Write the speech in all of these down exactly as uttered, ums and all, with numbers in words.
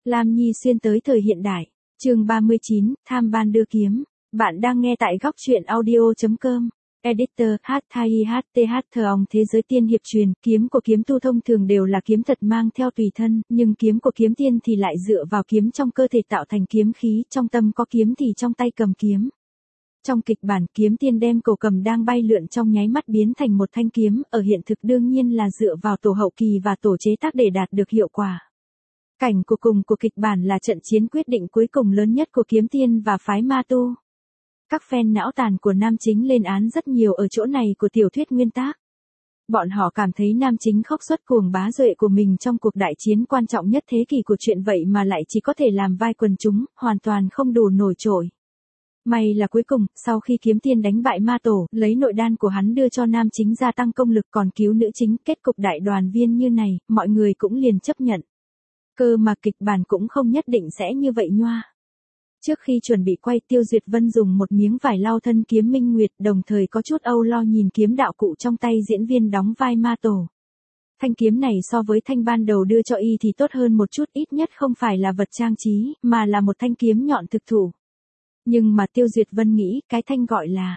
Lam Nhi xuyên tới thời hiện đại. Chương ba mươi chín, tham ban đưa kiếm. Bạn đang nghe tại góc truyện audio chấm com. Editor H Thai H T H Thòng thế giới tiên hiệp truyền, kiếm của kiếm tu thông thường đều là kiếm thật mang theo tùy thân, nhưng kiếm của kiếm tiên thì lại dựa vào kiếm trong cơ thể tạo thành kiếm khí, trong tâm có kiếm thì trong tay cầm kiếm. Trong kịch bản, kiếm tiên đem cổ cầm đang bay lượn trong nháy mắt biến thành một thanh kiếm, ở hiện thực đương nhiên là dựa vào tổ hậu kỳ và tổ chế tác để đạt được hiệu quả. Cảnh cuối cùng của kịch bản là trận chiến quyết định cuối cùng lớn nhất của kiếm tiên và phái ma tu. Các fan não tàn của nam chính lên án rất nhiều ở chỗ này của tiểu thuyết nguyên tác. Bọn họ cảm thấy nam chính khốc xuất cuồng bá duệ của mình trong cuộc đại chiến quan trọng nhất thế kỷ của chuyện vậy mà lại chỉ có thể làm vai quần chúng, hoàn toàn không đủ nổi trội. May là cuối cùng, sau khi kiếm tiên đánh bại ma tổ, lấy nội đan của hắn đưa cho nam chính gia tăng công lực còn cứu nữ chính, kết cục đại đoàn viên như này, mọi người cũng liền chấp nhận. Cơ mà kịch bản cũng không nhất định sẽ như vậy nhoa. Trước khi chuẩn bị quay, Tiêu Duyệt Vân dùng một miếng vải lau thân kiếm Minh Nguyệt, đồng thời có chút âu lo nhìn kiếm đạo cụ trong tay diễn viên đóng vai ma tổ. Thanh kiếm này so với thanh ban đầu đưa cho y thì tốt hơn một chút, ít nhất không phải là vật trang trí, mà là một thanh kiếm nhọn thực thủ. Nhưng mà Tiêu Duyệt Vân nghĩ, cái thanh gọi là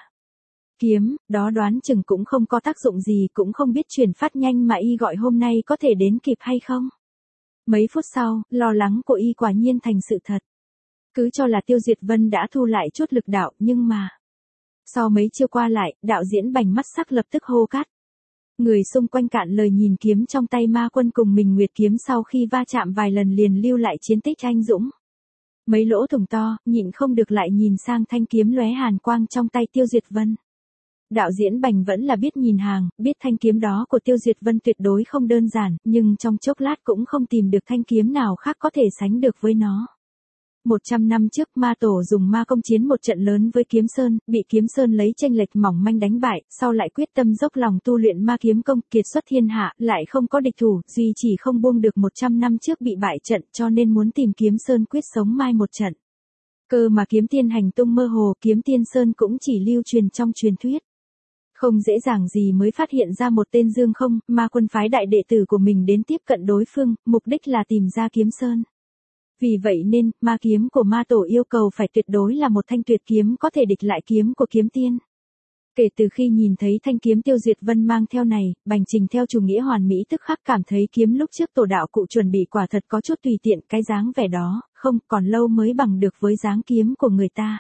kiếm, đó đoán chừng cũng không có tác dụng gì, cũng không biết chuyển phát nhanh mà y gọi hôm nay có thể đến kịp hay không. Mấy phút sau, lo lắng của y quả nhiên thành sự thật. Cứ cho là Tiêu Duyệt Vân đã thu lại chút lực đạo, nhưng mà sau mấy chiêu qua lại, đạo diễn Bành mắt sắc lập tức hô cắt. Người xung quanh cạn lời nhìn kiếm trong tay ma quân cùng mình nguyệt kiếm sau khi va chạm vài lần liền lưu lại chiến tích anh dũng. Mấy lỗ thủng to, nhịn không được lại nhìn sang thanh kiếm lóe hàn quang trong tay Tiêu Duyệt Vân. Đạo diễn Bành vẫn là biết nhìn hàng, biết thanh kiếm đó của Tiêu Duyệt Vân tuyệt đối không đơn giản, nhưng trong chốc lát cũng không tìm được thanh kiếm nào khác có thể sánh được với nó. Một trăm năm trước, ma tổ dùng ma công chiến một trận lớn với Kiếm Sơn, bị Kiếm Sơn lấy chênh lệch mỏng manh đánh bại, sau lại quyết tâm dốc lòng tu luyện ma kiếm công, kiệt xuất thiên hạ, lại không có địch thủ, duy chỉ không buông được một trăm năm trước bị bại trận, cho nên muốn tìm Kiếm Sơn quyết sống mai một trận. Cơ mà kiếm tiên hành tung mơ hồ, Kiếm Tiên Sơn cũng chỉ lưu truyền trong truyền thuyết. Không dễ dàng gì mới phát hiện ra một tên Dương Không, ma quân phái đại đệ tử của mình đến tiếp cận đối phương, mục đích là tìm ra Kiếm Sơn. Vì vậy nên, ma kiếm của ma tổ yêu cầu phải tuyệt đối là một thanh tuyệt kiếm có thể địch lại kiếm của kiếm tiên. Kể từ khi nhìn thấy thanh kiếm Tiêu Duyệt Vân mang theo này, Bành Trình theo chủ nghĩa hoàn mỹ tức khắc cảm thấy kiếm lúc trước tổ đạo cụ chuẩn bị quả thật có chút tùy tiện, cái dáng vẻ đó, không còn lâu mới bằng được với dáng kiếm của người ta.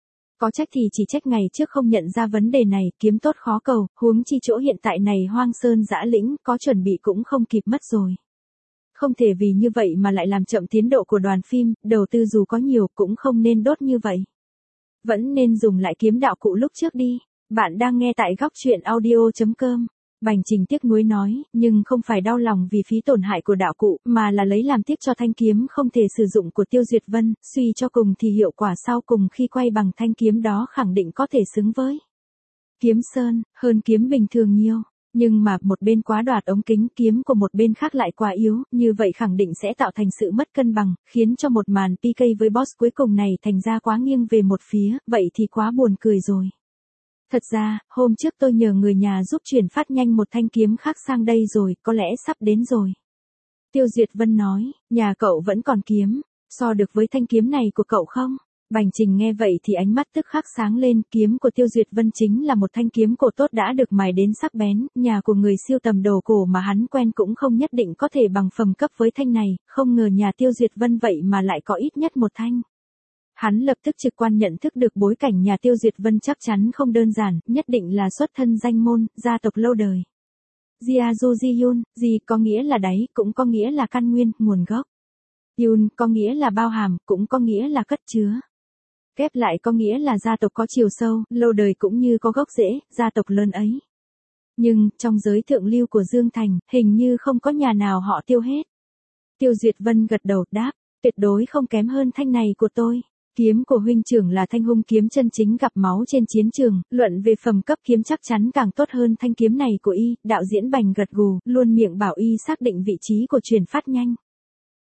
Có trách thì chỉ trách ngày trước không nhận ra vấn đề này, kiếm tốt khó cầu, huống chi chỗ hiện tại này hoang sơn dã lĩnh, có chuẩn bị cũng không kịp mất rồi. Không thể vì như vậy mà lại làm chậm tiến độ của đoàn phim, đầu tư dù có nhiều cũng không nên đốt như vậy. Vẫn nên dùng lại kiếm đạo cụ lúc trước đi. Bạn đang nghe tại góc truyện audio chấm com. Bành Trình tiếc nuối nói, nhưng không phải đau lòng vì phí tổn hại của đạo cụ, mà là lấy làm tiếc cho thanh kiếm không thể sử dụng của Tiêu Duyệt Vân, suy cho cùng thì hiệu quả sau cùng khi quay bằng thanh kiếm đó khẳng định có thể xứng với Kiếm Sơn, hơn kiếm bình thường nhiều. Nhưng mà, một bên quá đoạt ống kính, kiếm của một bên khác lại quá yếu, như vậy khẳng định sẽ tạo thành sự mất cân bằng, khiến cho một màn pê ca với boss cuối cùng này thành ra quá nghiêng về một phía, vậy thì quá buồn cười rồi. Thật ra, hôm trước tôi nhờ người nhà giúp chuyển phát nhanh một thanh kiếm khác sang đây rồi, có lẽ sắp đến rồi. Tiêu Duyệt Vân nói, nhà cậu vẫn còn kiếm, so được với thanh kiếm này của cậu không? Bành Trình nghe vậy thì ánh mắt tức khắc sáng lên, kiếm của Tiêu Duyệt Vân chính là một thanh kiếm cổ tốt đã được mài đến sắc bén, nhà của người siêu tầm đồ cổ mà hắn quen cũng không nhất định có thể bằng phẩm cấp với thanh này, không ngờ nhà Tiêu Duyệt Vân vậy mà lại có ít nhất một thanh. Hắn lập tức trực quan nhận thức được bối cảnh nhà Tiêu Duyệt Vân chắc chắn không đơn giản, nhất định là xuất thân danh môn, gia tộc lâu đời. Jiazu Ji-yun, Ji có nghĩa là đáy, cũng có nghĩa là căn nguyên, nguồn gốc. Yun có nghĩa là bao hàm, cũng có nghĩa là cất chứa. Ghép lại có nghĩa là gia tộc có chiều sâu, lâu đời cũng như có gốc rễ, gia tộc lớn ấy. Nhưng, trong giới thượng lưu của Dương Thành, hình như không có nhà nào họ Tiêu hết. Tiêu Duyệt Vân gật đầu, đáp, tuyệt đối không kém hơn thanh này của tôi. Kiếm của huynh trưởng là thanh hung kiếm chân chính gặp máu trên chiến trường, luận về phẩm cấp kiếm chắc chắn càng tốt hơn thanh kiếm này của y, đạo diễn Bành gật gù, luôn miệng bảo y xác định vị trí của truyền phát nhanh.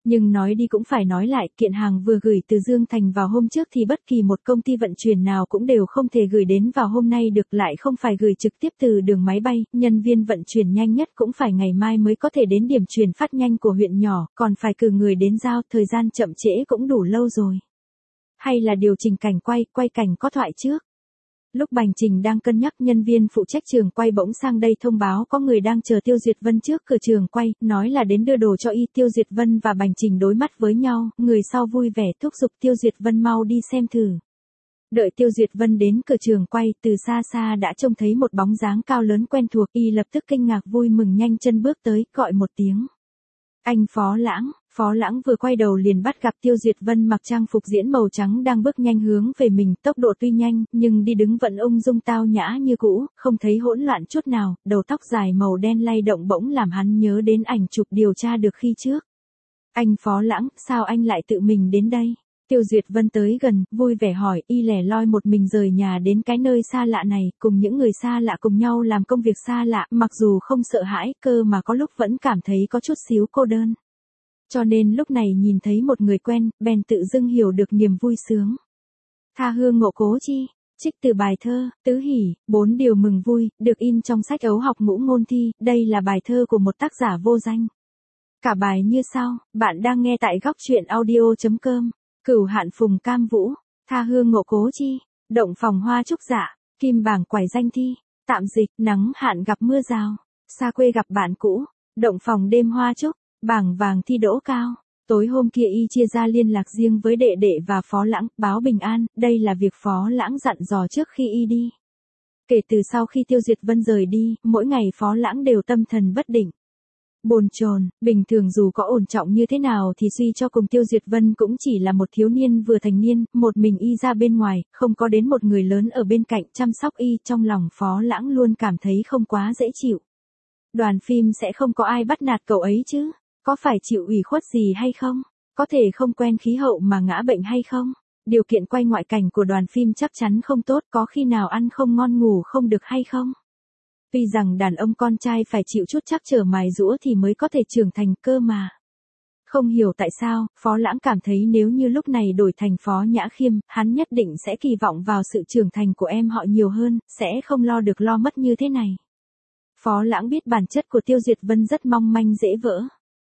Nhưng nói đi cũng phải nói lại, kiện hàng vừa gửi từ Dương Thành vào hôm trước thì bất kỳ một công ty vận chuyển nào cũng đều không thể gửi đến vào hôm nay được, lại không phải gửi trực tiếp từ đường máy bay, nhân viên vận chuyển nhanh nhất cũng phải ngày mai mới có thể đến điểm chuyển phát nhanh của huyện nhỏ, còn phải cử người đến giao, thời gian chậm trễ cũng đủ lâu rồi. Hay là điều chỉnh cảnh quay, quay cảnh có thoại trước. Lúc Bành Trình đang cân nhắc, nhân viên phụ trách trường quay bỗng sang đây thông báo có người đang chờ Tiêu Duyệt Vân trước cửa trường quay, nói là đến đưa đồ cho y. Tiêu Duyệt Vân và Bành Trình đối mắt với nhau, người sau vui vẻ thúc giục Tiêu Duyệt Vân mau đi xem thử. Đợi Tiêu Duyệt Vân đến cửa trường quay, từ xa xa đã trông thấy một bóng dáng cao lớn quen thuộc, y lập tức kinh ngạc vui mừng nhanh chân bước tới, gọi một tiếng. Anh Phó Lãng. Phó Lãng vừa quay đầu liền bắt gặp Tiêu Duyệt Vân mặc trang phục diễn màu trắng đang bước nhanh hướng về mình, tốc độ tuy nhanh, nhưng đi đứng vẫn ung dung tao nhã như cũ, không thấy hỗn loạn chút nào, đầu tóc dài màu đen lay động bỗng làm hắn nhớ đến ảnh chụp điều tra được khi trước. Anh Phó Lãng, sao anh lại tự mình đến đây? Tiêu Duyệt Vân tới gần, vui vẻ hỏi, y lẻ loi một mình rời nhà đến cái nơi xa lạ này, cùng những người xa lạ cùng nhau làm công việc xa lạ, mặc dù không sợ hãi, cơ mà có lúc vẫn cảm thấy có chút xíu cô đơn. Cho nên lúc này nhìn thấy một người quen, bèn tự dưng hiểu được niềm vui sướng. Tha hương ngộ cố chi, trích từ bài thơ, tứ hỷ, bốn điều mừng vui, được in trong sách ấu học ngũ ngôn thi, đây là bài thơ của một tác giả vô danh. Cả bài như sau, bạn đang nghe tại góc truyện audio chấm com, Cửu Hạn Phùng Cam Vũ, tha hương ngộ cố chi, động phòng hoa trúc dạ, kim bảng quải danh thi, tạm dịch, nắng hạn gặp mưa rào, xa quê gặp bạn cũ, động phòng đêm hoa trúc. Bảng vàng thi đỗ cao, tối hôm kia y chia ra liên lạc riêng với đệ đệ và Phó Lãng, báo bình an, đây là việc Phó Lãng dặn dò trước khi y đi. Kể từ sau khi Tiêu Duyệt Vân rời đi, mỗi ngày Phó Lãng đều tâm thần bất định. Bồn chồn, bình thường dù có ổn trọng như thế nào thì suy cho cùng Tiêu Duyệt Vân cũng chỉ là một thiếu niên vừa thành niên, một mình y ra bên ngoài, không có đến một người lớn ở bên cạnh chăm sóc y, trong lòng Phó Lãng luôn cảm thấy không quá dễ chịu. Đoàn phim sẽ không có ai bắt nạt cậu ấy chứ? Có phải chịu ủy khuất gì hay không? Có thể không quen khí hậu mà ngã bệnh hay không? Điều kiện quay ngoại cảnh của đoàn phim chắc chắn không tốt, có khi nào ăn không ngon ngủ không được hay không? Tuy rằng đàn ông con trai phải chịu chút trắc trở mài giũa thì mới có thể trưởng thành cơ mà. Không hiểu tại sao, Phó Lãng cảm thấy nếu như lúc này đổi thành Phó Nhã Khiêm, hắn nhất định sẽ kỳ vọng vào sự trưởng thành của em họ nhiều hơn, sẽ không lo được lo mất như thế này. Phó Lãng biết bản chất của Tiêu Duyệt Vân rất mong manh dễ vỡ.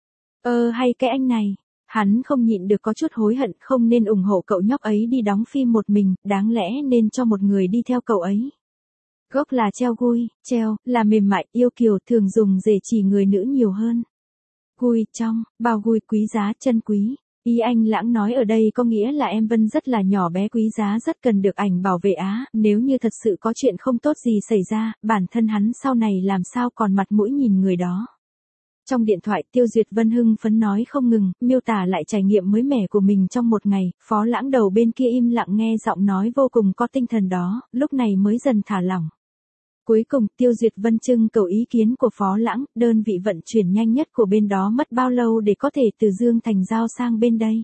Ơ hay cái anh này, hắn không nhịn được có chút hối hận, không nên ủng hộ cậu nhóc ấy đi đóng phim một mình, đáng lẽ nên cho một người đi theo cậu ấy. Gốc là treo gui, treo, là mềm mại, yêu kiều, thường dùng để chỉ người nữ nhiều hơn. Gui, trong, bao gui quý giá, chân quý. Ý anh Lãng nói ở đây có nghĩa là em Vân rất là nhỏ bé quý giá, rất cần được ảnh bảo vệ á, nếu như thật sự có chuyện không tốt gì xảy ra, bản thân hắn sau này làm sao còn mặt mũi nhìn người đó. Trong điện thoại Tiêu Duyệt Vân hưng phấn nói không ngừng, miêu tả lại trải nghiệm mới mẻ của mình trong một ngày, Phó Lãng đầu bên kia im lặng nghe giọng nói vô cùng có tinh thần đó, lúc này mới dần thả lỏng. Cuối cùng Tiêu Duyệt Vân trưng cầu ý kiến của Phó Lãng, đơn vị vận chuyển nhanh nhất của bên đó mất bao lâu để có thể từ Dương Thành giao sang bên đây.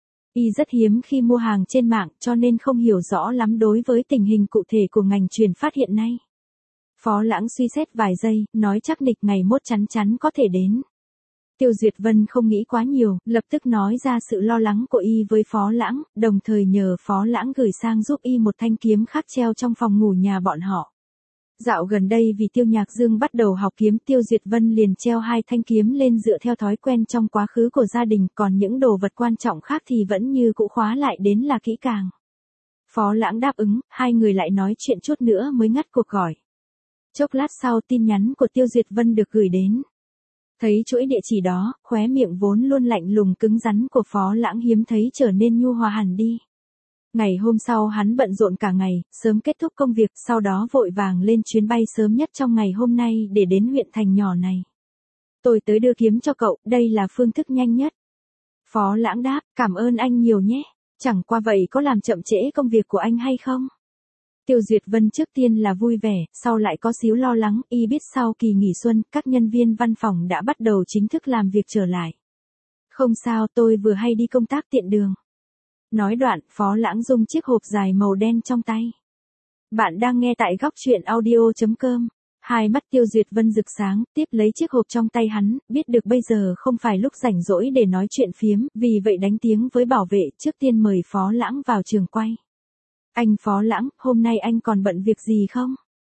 Y rất hiếm khi mua hàng trên mạng cho nên không hiểu rõ lắm đối với tình hình cụ thể của ngành truyền phát hiện nay. Phó Lãng suy xét vài giây, nói chắc nịch ngày mốt chắn chắn có thể đến. Tiêu Duyệt Vân không nghĩ quá nhiều, lập tức nói ra sự lo lắng của y với Phó Lãng, đồng thời nhờ Phó Lãng gửi sang giúp y một thanh kiếm khác treo trong phòng ngủ nhà bọn họ. Dạo gần đây vì Tiêu Nhạc Dương bắt đầu học kiếm, Tiêu Duyệt Vân liền treo hai thanh kiếm lên dựa theo thói quen trong quá khứ của gia đình, còn những đồ vật quan trọng khác thì vẫn như cũ khóa lại đến là kỹ càng. Phó Lãng đáp ứng, hai người lại nói chuyện chút nữa mới ngắt cuộc gọi. Chốc lát sau tin nhắn của Tiêu Duyệt Vân được gửi đến. Thấy chuỗi địa chỉ đó, khóe miệng vốn luôn lạnh lùng cứng rắn của Phó Lãng hiếm thấy trở nên nhu hòa hẳn đi. Ngày hôm sau hắn bận rộn cả ngày, sớm kết thúc công việc, sau đó vội vàng lên chuyến bay sớm nhất trong ngày hôm nay để đến huyện thành nhỏ này. Tôi tới đưa kiếm cho cậu, đây là phương thức nhanh nhất. Phó Lãng đáp, cảm ơn anh nhiều nhé, chẳng qua vậy có làm chậm trễ công việc của anh hay không? Tiêu Duyệt Vân trước tiên là vui vẻ, sau lại có xíu lo lắng, y biết sau kỳ nghỉ xuân, các nhân viên văn phòng đã bắt đầu chính thức làm việc trở lại. Không sao, tôi vừa hay đi công tác tiện đường. Nói đoạn, Phó Lãng dùng chiếc hộp dài màu đen trong tay. Bạn đang nghe tại góc truyện audio chấm com. Hai mắt Tiêu Duyệt Vân rực sáng, tiếp lấy chiếc hộp trong tay hắn, biết được bây giờ không phải lúc rảnh rỗi để nói chuyện phiếm, vì vậy đánh tiếng với bảo vệ, trước tiên mời Phó Lãng vào trường quay. Anh Phó Lãng, hôm nay anh còn bận việc gì không?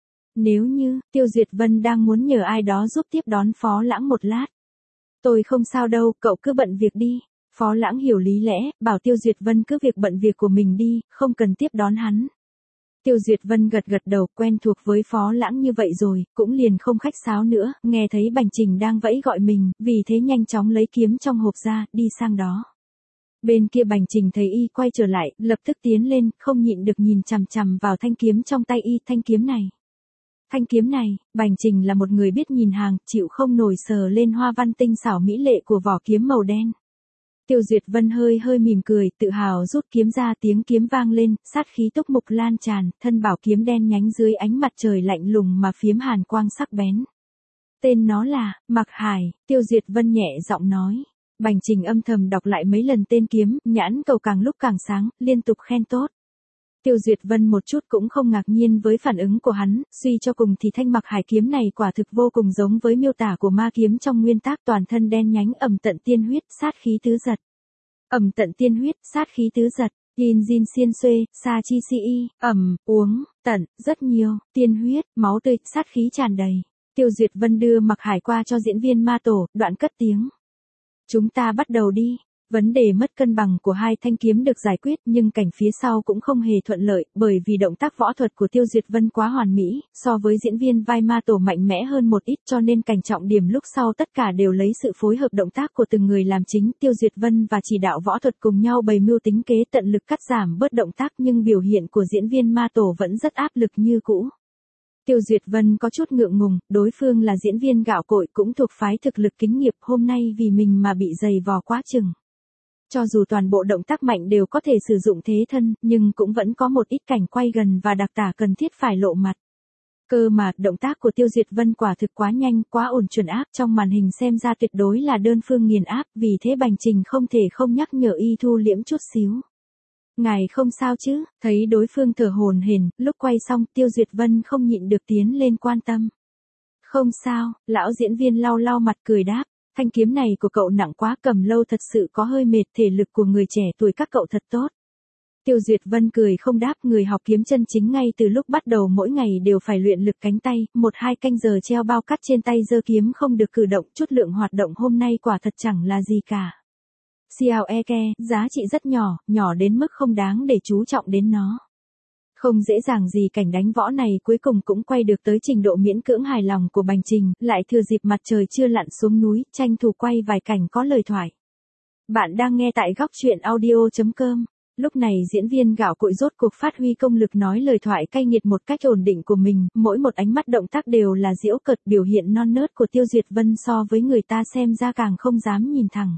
Nếu như, Tiêu Duyệt Vân đang muốn nhờ ai đó giúp tiếp đón Phó Lãng một lát. Tôi không sao đâu, cậu cứ bận việc đi. Phó Lãng hiểu lý lẽ, bảo Tiêu Duyệt Vân cứ việc bận việc của mình đi, không cần tiếp đón hắn. Tiêu Duyệt Vân gật gật đầu, quen thuộc với Phó Lãng như vậy rồi, cũng liền không khách sáo nữa, nghe thấy Bành Trình đang vẫy gọi mình, vì thế nhanh chóng lấy kiếm trong hộp ra, đi sang đó. Bên kia Bành Trình thấy y quay trở lại, lập tức tiến lên, không nhịn được nhìn chằm chằm vào thanh kiếm trong tay y, thanh kiếm này. Thanh kiếm này, Bành Trình là một người biết nhìn hàng, chịu không nổi sờ lên hoa văn tinh xảo mỹ lệ của vỏ kiếm màu đen. Tiêu Duyệt Vân hơi hơi mỉm cười, tự hào rút kiếm ra, tiếng kiếm vang lên, sát khí túc mục lan tràn, thân bảo kiếm đen nhánh dưới ánh mặt trời lạnh lùng mà phiếm hàn quang sắc bén. Tên nó là, Mặc Hải, Tiêu Duyệt Vân nhẹ giọng nói. Bành Trình âm thầm đọc lại mấy lần tên kiếm, nhãn cầu càng lúc càng sáng, liên tục khen tốt. Tiêu Duyệt Vân một chút cũng không ngạc nhiên với phản ứng của hắn, suy cho cùng thì thanh Mặc Hải kiếm này quả thực vô cùng giống với miêu tả của ma kiếm trong nguyên tác, toàn thân đen nhánh, ẩm tận tiên huyết, sát khí tứ giật. Ẩm tận tiên huyết, sát khí tứ giật, yin jin xiên xuê, sa chi si y, ẩm, uống, tận, rất nhiều, tiên huyết, máu tươi, sát khí tràn đầy. Tiêu Duyệt Vân đưa Mặc Hải qua cho diễn viên ma tổ, đoạn cất tiếng. Chúng ta bắt đầu đi. Vấn đề mất cân bằng của hai thanh kiếm được giải quyết, nhưng cảnh phía sau cũng không hề thuận lợi, bởi vì động tác võ thuật của Tiêu Duyệt Vân quá hoàn mỹ, so với diễn viên vai ma tổ mạnh mẽ hơn một ít, cho nên cảnh trọng điểm lúc sau tất cả đều lấy sự phối hợp động tác của từng người làm chính. Tiêu Duyệt Vân và chỉ đạo võ thuật cùng nhau bày mưu tính kế tận lực cắt giảm bớt động tác, nhưng biểu hiện của diễn viên ma tổ vẫn rất áp lực như cũ. Tiêu Duyệt Vân có chút ngượng ngùng, đối phương là diễn viên gạo cội cũng thuộc phái thực lực kính nghiệp, hôm nay vì mình mà bị dày vò quá chừng. Cho dù toàn bộ động tác mạnh đều có thể sử dụng thế thân, nhưng cũng vẫn có một ít cảnh quay gần và đặc tả cần thiết phải lộ mặt. Cơ mà, động tác của Tiêu Duyệt Vân quả thực quá nhanh, quá ổn chuẩn áp, trong màn hình xem ra tuyệt đối là đơn phương nghiền áp, vì thế Bành Trình không thể không nhắc nhở y thu liễm chút xíu. Ngài không sao chứ? Thấy đối phương thở hổn hển, lúc quay xong, Tiêu Duyệt Vân không nhịn được tiến lên quan tâm. Không sao, lão diễn viên lau lau mặt cười đáp. Thanh kiếm này của cậu nặng quá, cầm lâu thật sự có hơi mệt, thể lực của người trẻ tuổi các cậu thật tốt. Tiêu Duyệt Vân cười không đáp, người học kiếm chân chính ngay từ lúc bắt đầu mỗi ngày đều phải luyện lực cánh tay, một hai canh giờ treo bao cắt trên tay giơ kiếm không được cử động, chút lượng hoạt động hôm nay quả thật chẳng là gì cả. Xiao Eke, giá trị rất nhỏ, nhỏ đến mức không đáng để chú trọng đến nó. Không dễ dàng gì cảnh đánh võ này cuối cùng cũng quay được tới trình độ miễn cưỡng hài lòng của Bành Trình, lại thừa dịp mặt trời chưa lặn xuống núi, tranh thủ quay vài cảnh có lời thoại. Bạn đang nghe tại góc truyện audio chấm com. Lúc này diễn viên gạo cội rốt cuộc phát huy công lực nói lời thoại cay nghiệt một cách ổn định của mình, mỗi một ánh mắt động tác đều là giễu cợt, biểu hiện non nớt của Tiêu Duyệt Vân so với người ta xem ra càng không dám nhìn thẳng.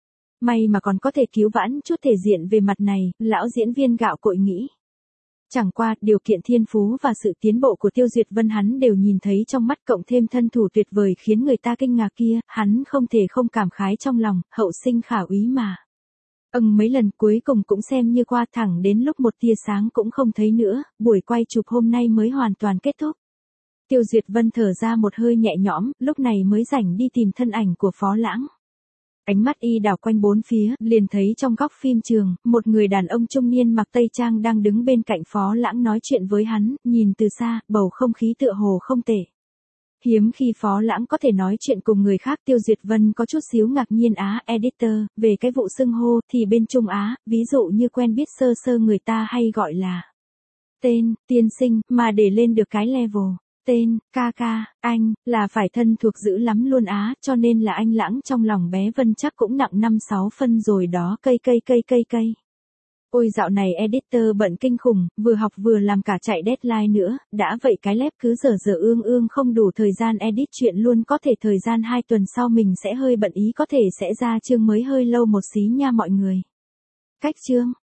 May mà còn có thể cứu vãn chút thể diện về mặt này, lão diễn viên gạo cội nghĩ. Chẳng qua, điều kiện thiên phú và sự tiến bộ của Tiêu Duyệt Vân hắn đều nhìn thấy trong mắt, cộng thêm thân thủ tuyệt vời khiến người ta kinh ngạc kia, hắn không thể không cảm khái trong lòng, hậu sinh khả úy mà. Ừm mấy lần cuối cùng cũng xem như qua, thẳng đến lúc một tia sáng cũng không thấy nữa, buổi quay chụp hôm nay mới hoàn toàn kết thúc. Tiêu Duyệt Vân thở ra một hơi nhẹ nhõm, lúc này mới rảnh đi tìm thân ảnh của Phó Lãng. Ánh mắt y đảo quanh bốn phía, liền thấy trong góc phim trường, một người đàn ông trung niên mặc tây trang đang đứng bên cạnh Phó Lãng nói chuyện với hắn, nhìn từ xa, bầu không khí tựa hồ không tệ. Hiếm khi Phó Lãng có thể nói chuyện cùng người khác, Tiêu Duyệt Vân có chút xíu ngạc nhiên. Á, editor, về cái vụ xưng hô, thì bên Trung Á, ví dụ như quen biết sơ sơ người ta hay gọi là tên, tiên sinh, mà để lên được cái level tên, ca ca, anh, là phải thân thuộc dữ lắm luôn á, cho nên là anh Lãng trong lòng bé Vân chắc cũng nặng năm sáu phân rồi đó, cây cây cây cây cây. Ôi dạo này editor bận kinh khủng, vừa học vừa làm cả chạy deadline nữa, đã vậy cái lép cứ dở dở ương ương không đủ thời gian edit chuyện luôn, có thể thời gian hai tuần sau mình sẽ hơi bận ý, có thể sẽ ra chương mới hơi lâu một xí nha mọi người. Cách chương